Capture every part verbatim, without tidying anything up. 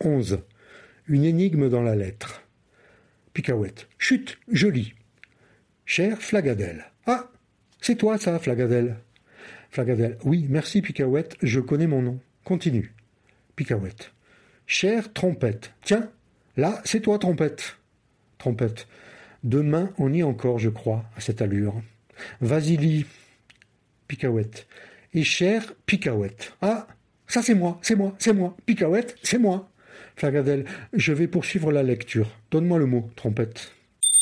onze. Une énigme dans la lettre. Picaouette. Chut, je lis. Cher Flagadelle. Ah, c'est toi ça, Flagadelle. Flagadelle. Oui, merci Picaouette, je connais mon nom. Continue. Picaouette. Chère Trompette. Tiens, là, c'est toi Trompette. Trompette. Demain, on y est encore, je crois, à cette allure. Vas-y, lis. Picaouette. Et chère Picaouette. Ah, ça c'est moi, c'est moi, c'est moi. Picaouette, c'est moi. Flagadelle. Je vais poursuivre la lecture. Donne-moi le mot, Trompette.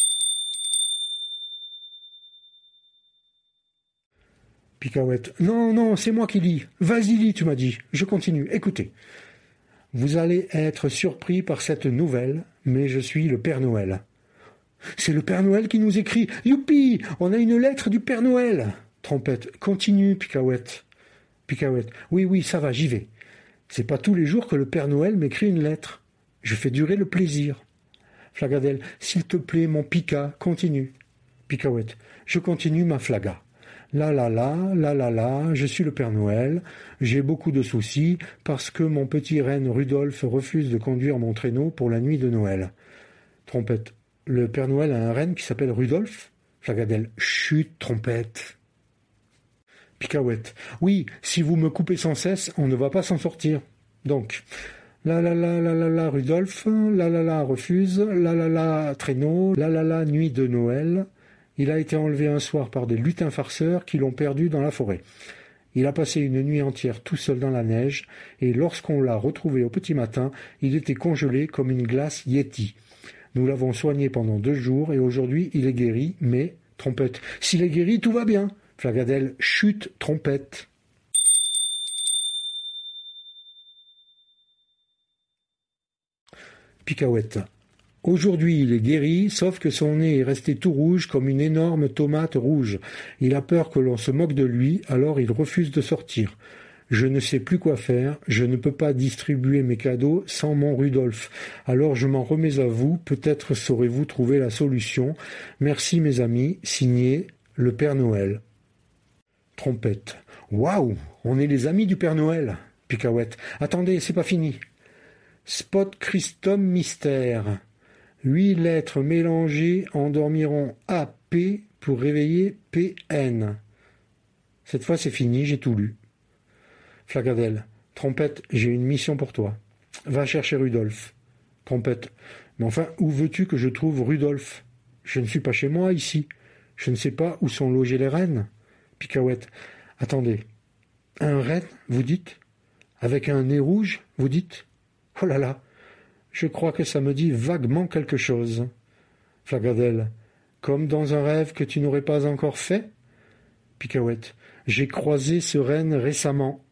Picaouette. Non, non, c'est moi qui lis. Vas-y, lis, tu m'as dit. Je continue. Écoutez. Vous allez être surpris par cette nouvelle, mais je suis le Père Noël. C'est le Père Noël qui nous écrit. Youpi, on a une lettre du Père Noël. Trompette. Continue, Picaouette. Picaouette. Oui, oui, ça va, j'y vais. C'est pas tous les jours que le Père Noël m'écrit une lettre. Je fais durer le plaisir. Flagadelle. S'il te plaît, mon Pica, continue. Picaouette. Je continue ma Flaga. La la la, la la la, je suis le Père Noël, j'ai beaucoup de soucis parce que mon petit renne Rudolph refuse de conduire mon traîneau pour la nuit de Noël. Trompette. Le Père Noël a un renne qui s'appelle Rudolph. Flagadelle. Chut, Trompette. Picaouette. Oui, si vous me coupez sans cesse, on ne va pas s'en sortir. Donc, la la la la la la Rudolph, la la la refuse, la la la traîneau, la la la nuit de Noël. Il a été enlevé un soir par des lutins farceurs qui l'ont perdu dans la forêt. Il a passé une nuit entière tout seul dans la neige, et lorsqu'on l'a retrouvé au petit matin, il était congelé comme une glace Yeti. Nous l'avons soigné pendant deux jours, et aujourd'hui il est guéri, mais... Trompette. S'il est guéri, tout va bien. Flagadelle. Chut, Trompette. Picaouette. Aujourd'hui, il est guéri, sauf que son nez est resté tout rouge comme une énorme tomate rouge. Il a peur que l'on se moque de lui, alors il refuse de sortir. Je ne sais plus quoi faire, je ne peux pas distribuer mes cadeaux sans mon Rudolph. Alors je m'en remets à vous, peut-être saurez-vous trouver la solution. Merci mes amis, signé le Père Noël. Trompette. Waouh, on est les amis du Père Noël. Picaouette. Attendez, c'est pas fini. Spot Christum Mystère. Huit lettres mélangées endormiront A P pour réveiller P N. Cette fois c'est fini, j'ai tout lu. Flagadelle. Trompette, j'ai une mission pour toi. Va chercher Rudolph. Trompette. Mais enfin, où veux-tu que je trouve Rudolph? Je ne suis pas chez moi, ici. Je ne sais pas où sont logées les rennes. Picaouette. Attendez. Un renne, vous dites? Avec un nez rouge, vous dites? Oh là là, je crois que ça me dit vaguement quelque chose. Flagadelle. Comme dans un rêve que tu n'aurais pas encore fait? Picaouette. J'ai croisé ce renne récemment.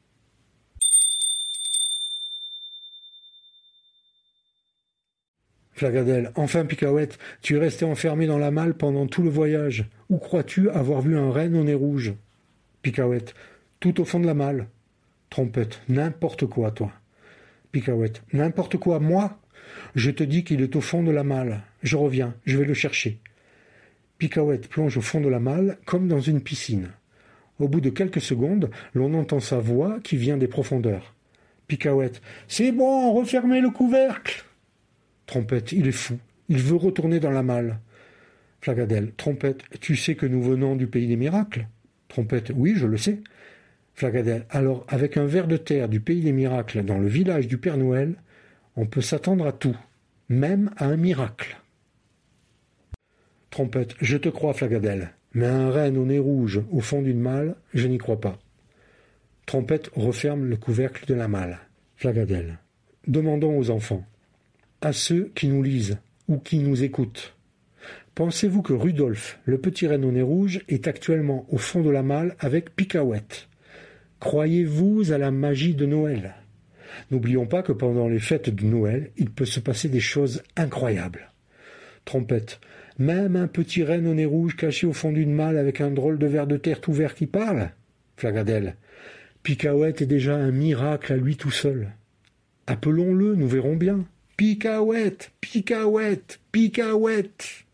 Flagadelle. Enfin, Picaouette, tu es resté enfermé dans la malle pendant tout le voyage. Où crois-tu avoir vu un renne au nez rouge? Picaouette. Tout au fond de la malle. Trompette. N'importe quoi, toi. Picaouette. N'importe quoi, moi? Je te dis qu'il est au fond de la malle. Je reviens, je vais le chercher. Picaouette plonge au fond de la malle comme dans une piscine. Au bout de quelques secondes, l'on entend sa voix qui vient des profondeurs. Picaouette. C'est bon, refermez le couvercle. Trompette. Il est fou. Il veut retourner dans la malle. Flagadelle. Trompette. Tu sais que nous venons du pays des miracles? Trompette. Oui, je le sais. Flagadelle. Alors, avec un ver de terre du pays des miracles dans le village du Père Noël, on peut s'attendre à tout, même à un miracle. Trompette. Je te crois, Flagadelle, mais un renne au nez rouge au fond d'une malle, je n'y crois pas. Trompette referme le couvercle de la malle. Flagadelle. Demandons aux enfants, à ceux qui nous lisent ou qui nous écoutent. Pensez-vous que Rudolph, le petit renne au nez rouge, est actuellement au fond de la malle avec Picaouette? Croyez-vous à la magie de Noël? N'oublions pas que pendant les fêtes de Noël, il peut se passer des choses incroyables. Trompette. Même un petit renne au nez rouge caché au fond d'une malle avec un drôle de ver de terre tout vert qui parle? Flagadelle. Picaouette est déjà un miracle à lui tout seul. Appelons-le, nous verrons bien. Picaouette, Picaouette, Picaouette.